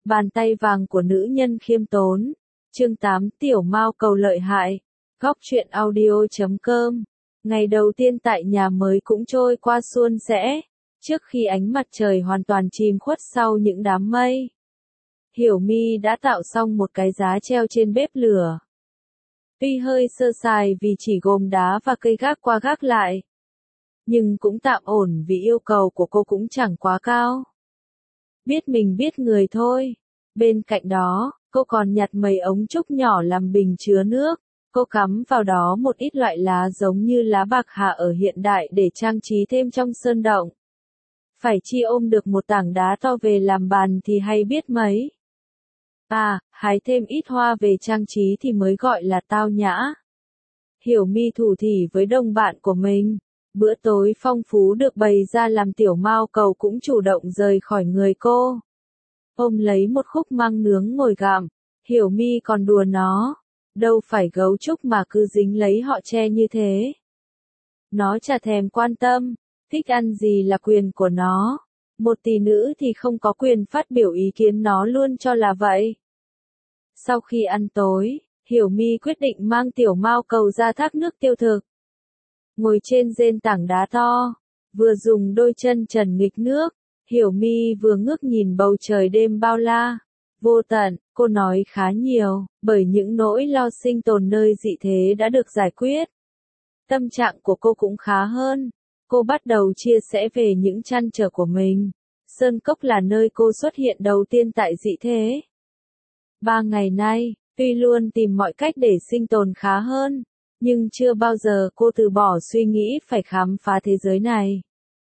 Bàn tay vàng của nữ nhân khiêm tốn. Chương 8 Tiểu Mao Cầu lợi hại. Góc truyện audio.com. Ngày đầu tiên tại nhà mới cũng trôi qua suôn sẻ. Trước khi ánh mặt trời hoàn toàn chìm khuất sau những đám mây, Hiểu My đã tạo xong một cái giá treo trên bếp lửa. Tuy hơi sơ sài vì chỉ gồm đá và cây gác qua gác lại, nhưng cũng tạm ổn vì yêu cầu của cô cũng chẳng quá cao. Biết mình biết người thôi. Bên cạnh đó, cô còn nhặt mấy ống trúc nhỏ làm bình chứa nước. Cô cắm vào đó một ít loại lá giống như lá bạc hà ở hiện đại để trang trí thêm trong sơn động. Phải chi ôm được một tảng đá to về làm bàn thì hay biết mấy. Hái thêm ít hoa về trang trí thì mới gọi là tao nhã. Hiểu My thủ thỉ với đồng bạn của mình. Bữa tối phong phú được bày ra làm Tiểu Mao Cầu cũng chủ động rời khỏi người cô. Ôm lấy một khúc măng nướng ngồi gặm. Hiểu My còn đùa nó. Đâu phải gấu trúc mà cứ dính lấy họ che như thế. Nó chả thèm quan tâm. Thích ăn gì là quyền của nó. Một tỷ nữ thì không có quyền phát biểu ý kiến, nó luôn cho là vậy. Sau khi ăn tối, Hiểu My quyết định mang Tiểu Mao Cầu ra thác nước tiêu thực. Ngồi trên rên tảng đá to, vừa dùng đôi chân trần nghịch nước, Hiểu My vừa ngước nhìn bầu trời đêm bao la, vô tận. Cô nói khá nhiều, bởi những nỗi lo sinh tồn nơi dị thế đã được giải quyết. Tâm trạng của cô cũng khá hơn. Cô bắt đầu chia sẻ về những trăn trở của mình. Sơn Cốc là nơi cô xuất hiện đầu tiên tại dị thế. 3 ngày nay, tuy luôn tìm mọi cách để sinh tồn khá hơn, nhưng chưa bao giờ cô từ bỏ suy nghĩ phải khám phá thế giới này.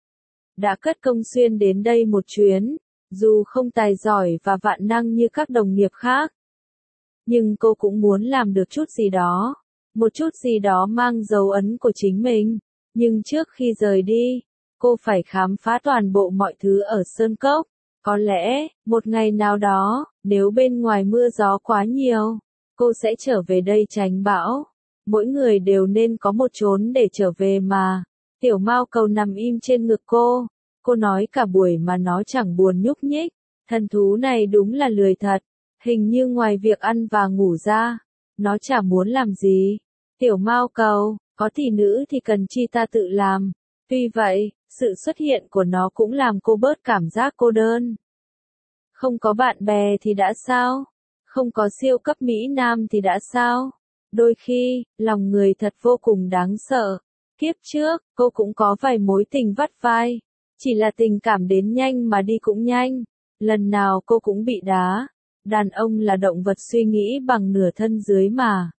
Đã cất công xuyên đến đây một chuyến, dù không tài giỏi và vạn năng như các đồng nghiệp khác. Nhưng cô cũng muốn làm được chút gì đó, một chút gì đó mang dấu ấn của chính mình. Nhưng trước khi rời đi, cô phải khám phá toàn bộ mọi thứ ở Sơn Cốc. Có lẽ, một ngày nào đó, nếu bên ngoài mưa gió quá nhiều, cô sẽ trở về đây tránh bão. Mỗi người đều nên có một chốn để trở về mà. Tiểu Mao Cầu nằm im trên ngực cô. Cô nói cả buổi mà nó chẳng buồn nhúc nhích. Thần thú này đúng là lười thật. Hình như ngoài việc ăn và ngủ ra, nó chả muốn làm gì. Tiểu Mao Cầu, có tỷ nữ thì cần chi ta tự làm. Tuy vậy, sự xuất hiện của nó cũng làm cô bớt cảm giác cô đơn. Không có bạn bè thì đã sao? Không có siêu cấp Mỹ Nam thì đã sao? Đôi khi, lòng người thật vô cùng đáng sợ. Kiếp trước, cô cũng có vài mối tình vắt vai. Chỉ là tình cảm đến nhanh mà đi cũng nhanh. Lần nào cô cũng bị đá. Đàn ông là động vật suy nghĩ bằng nửa thân dưới mà.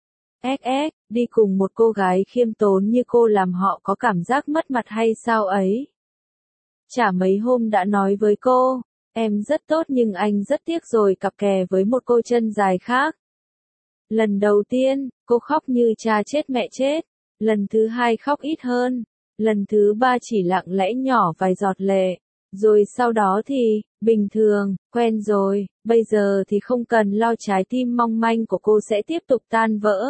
Đi cùng một cô gái khiêm tốn như cô làm họ có cảm giác mất mặt hay sao ấy? Chả mấy hôm đã nói với cô, em rất tốt nhưng anh rất tiếc rồi cặp kè với một cô chân dài khác. Lần đầu tiên, cô khóc như cha chết mẹ chết. Lần thứ hai khóc ít hơn. Lần thứ ba chỉ lặng lẽ nhỏ vài giọt lệ. Rồi sau đó thì, bình thường, quen rồi, bây giờ thì không cần lo trái tim mong manh của cô sẽ tiếp tục tan vỡ.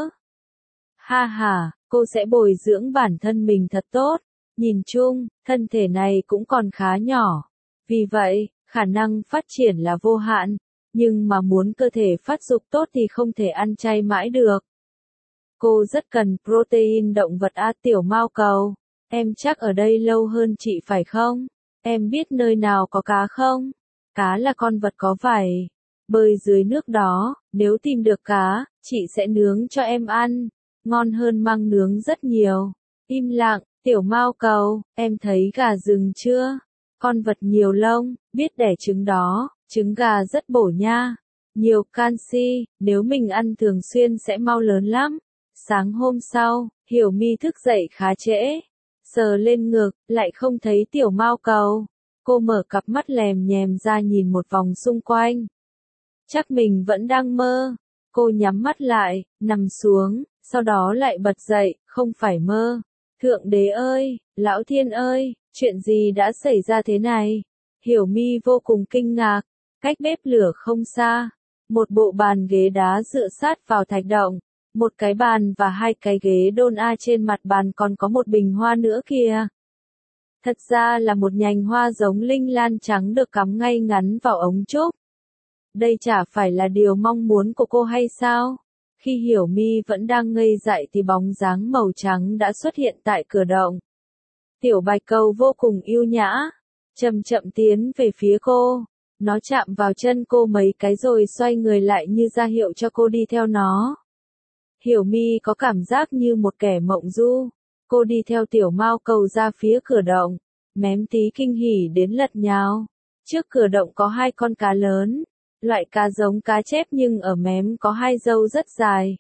Cô sẽ bồi dưỡng bản thân mình thật tốt. Nhìn chung, thân thể này cũng còn khá nhỏ. Vì vậy, khả năng phát triển là vô hạn. Nhưng mà muốn cơ thể phát dục tốt thì không thể ăn chay mãi được. Cô rất cần protein động vật Tiểu Mao Cầu. Em chắc ở đây lâu hơn chị phải không? Em biết nơi nào có cá không? Cá là con vật có vảy. Bơi dưới nước đó, nếu tìm được cá, chị sẽ nướng cho em ăn. Ngon hơn măng nướng rất nhiều. Im lặng, Tiểu Mao Cầu, em thấy gà rừng chưa? Con vật nhiều lông, biết đẻ trứng đó, trứng gà rất bổ nha. Nhiều canxi, nếu mình ăn thường xuyên sẽ mau lớn lắm. Sáng hôm sau, Hiểu My thức dậy khá trễ. Sờ lên ngực, lại không thấy Tiểu Mao Cầu. Cô mở cặp mắt lèm nhèm ra nhìn một vòng xung quanh. Chắc mình vẫn đang mơ. Cô nhắm mắt lại, nằm xuống, sau đó lại bật dậy, không phải mơ. Thượng đế ơi, lão thiên ơi, chuyện gì đã xảy ra thế này? Hiểu My vô cùng kinh ngạc. Cách bếp lửa không xa, một bộ bàn ghế đá dựa sát vào thạch động. Một cái bàn và 2 cái ghế đôn trên mặt bàn còn có một bình hoa nữa kìa. Thật ra là một nhành hoa giống linh lan trắng được cắm ngay ngắn vào ống trúc. Đây chả phải là điều mong muốn của cô hay sao? Khi Hiểu My vẫn đang ngây dại thì bóng dáng màu trắng đã xuất hiện tại cửa động. Tiểu Bạch Cầu vô cùng yêu nhã, chậm chậm tiến về phía cô. Nó chạm vào chân cô mấy cái rồi xoay người lại như ra hiệu cho cô đi theo nó. Hiểu My có cảm giác như một kẻ mộng du. Cô đi theo Tiểu Mao Cầu ra phía cửa động. Mém Tí kinh hỉ đến lật nhào. Trước cửa động có 2 con cá lớn. Loại cá giống cá chép nhưng ở mém có 2 râu rất dài.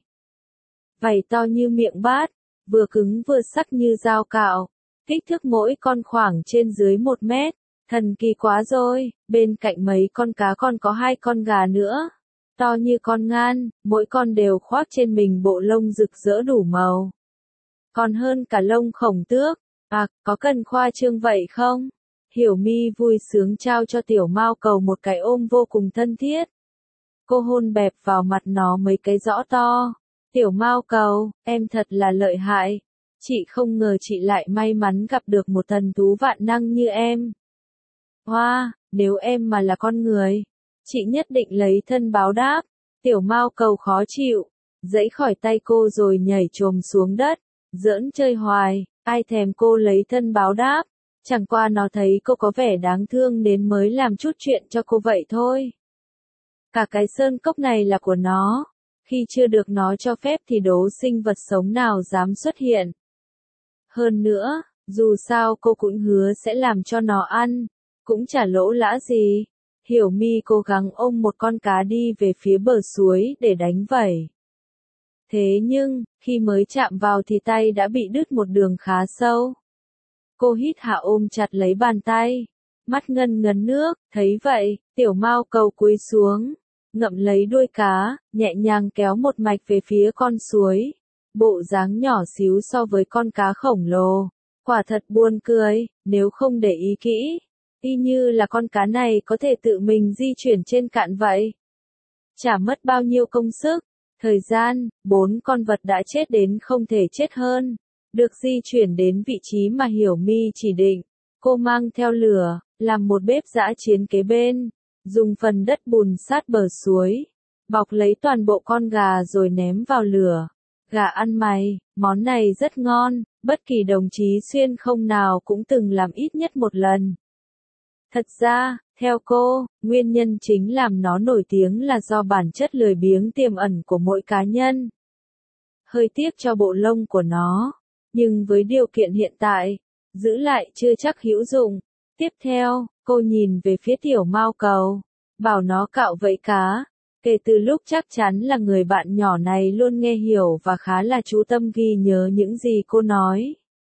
Vảy to như miệng bát, vừa cứng vừa sắc như dao cạo. Kích thước mỗi con khoảng trên dưới 1 mét. Thần kỳ quá rồi, bên cạnh mấy con cá còn có 2 con gà nữa. To như con ngan, mỗi con đều khoác trên mình bộ lông rực rỡ đủ màu. Còn hơn cả lông khổng tước. À, có cần khoa trương vậy không? Hiểu My vui sướng trao cho Tiểu Mao Cầu một cái ôm vô cùng thân thiết. Cô hôn bẹp vào mặt nó mấy cái rõ to. Tiểu Mao Cầu, em thật là lợi hại. Chị không ngờ chị lại may mắn gặp được một thần thú vạn năng như em. Hoa, nếu em mà là con người, chị nhất định lấy thân báo đáp. Tiểu Mao Cầu khó chịu, giãy khỏi tay cô rồi nhảy chồm xuống đất, giỡn chơi hoài, ai thèm cô lấy thân báo đáp. Chẳng qua nó thấy cô có vẻ đáng thương nên mới làm chút chuyện cho cô vậy thôi. Cả cái sơn cốc này là của nó, khi chưa được nó cho phép thì đố sinh vật sống nào dám xuất hiện. Hơn nữa, dù sao cô cũng hứa sẽ làm cho nó ăn, cũng chả lỗ lã gì. Hiểu My cố gắng ôm một con cá đi về phía bờ suối để đánh vẩy. Thế nhưng, khi mới chạm vào thì tay đã bị đứt một đường khá sâu. Cô hít hà ôm chặt lấy bàn tay, mắt ngân ngấn nước, thấy vậy, Tiểu Mao Cầu cúi xuống, ngậm lấy đuôi cá, nhẹ nhàng kéo một mạch về phía con suối. Bộ dáng nhỏ xíu so với con cá khổng lồ, quả thật buồn cười, nếu không để ý kỹ, y như là con cá này có thể tự mình di chuyển trên cạn vậy. Chả mất bao nhiêu công sức, thời gian, 4 con vật đã chết đến không thể chết hơn. Được di chuyển đến vị trí mà Hiểu My chỉ định, cô mang theo lửa, làm một bếp dã chiến kế bên, dùng phần đất bùn sát bờ suối, bọc lấy toàn bộ con gà rồi ném vào lửa. Gà ăn mày, món này rất ngon, bất kỳ đồng chí xuyên không nào cũng từng làm ít nhất một lần. Thật ra, theo cô, nguyên nhân chính làm nó nổi tiếng là do bản chất lười biếng tiềm ẩn của mỗi cá nhân. Hơi tiếc cho bộ lông của nó. Nhưng với điều kiện hiện tại, giữ lại chưa chắc hữu dụng. Tiếp theo, cô nhìn về phía Tiểu Mao Cầu, bảo nó cạo vẫy cá. Kể từ lúc chắc chắn là người bạn nhỏ này luôn nghe hiểu và khá là chú tâm ghi nhớ những gì cô nói.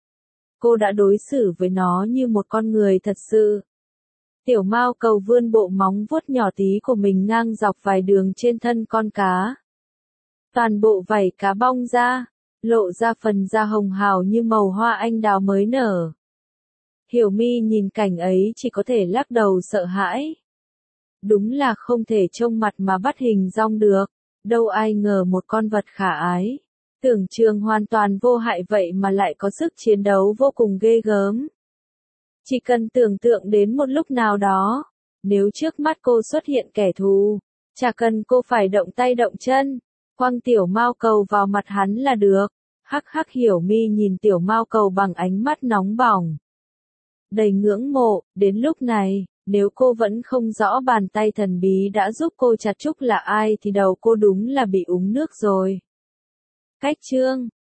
Cô đã đối xử với nó như một con người thật sự. Tiểu Mao Cầu vươn bộ móng vuốt nhỏ tí của mình ngang dọc vài đường trên thân con cá. Toàn bộ vảy cá bong ra, lộ ra phần da hồng hào như màu hoa anh đào mới nở. Hiểu My nhìn cảnh ấy chỉ có thể lắc đầu sợ hãi. Đúng là không thể trông mặt mà bắt hình dong được, đâu ai ngờ một con vật khả ái, tưởng chừng hoàn toàn vô hại vậy mà lại có sức chiến đấu vô cùng ghê gớm. Chỉ cần tưởng tượng đến một lúc nào đó, nếu trước mắt cô xuất hiện kẻ thù, chả cần cô phải động tay động chân, quăng Tiểu Mao Cầu vào mặt hắn là được. Hắc hắc. Hiểu My nhìn Tiểu Mao Cầu bằng ánh mắt nóng bỏng, đầy ngưỡng mộ. Đến lúc này, nếu cô vẫn không rõ bàn tay thần bí đã giúp cô chặt trúc là ai thì đầu cô đúng là bị úng nước rồi. Cách chương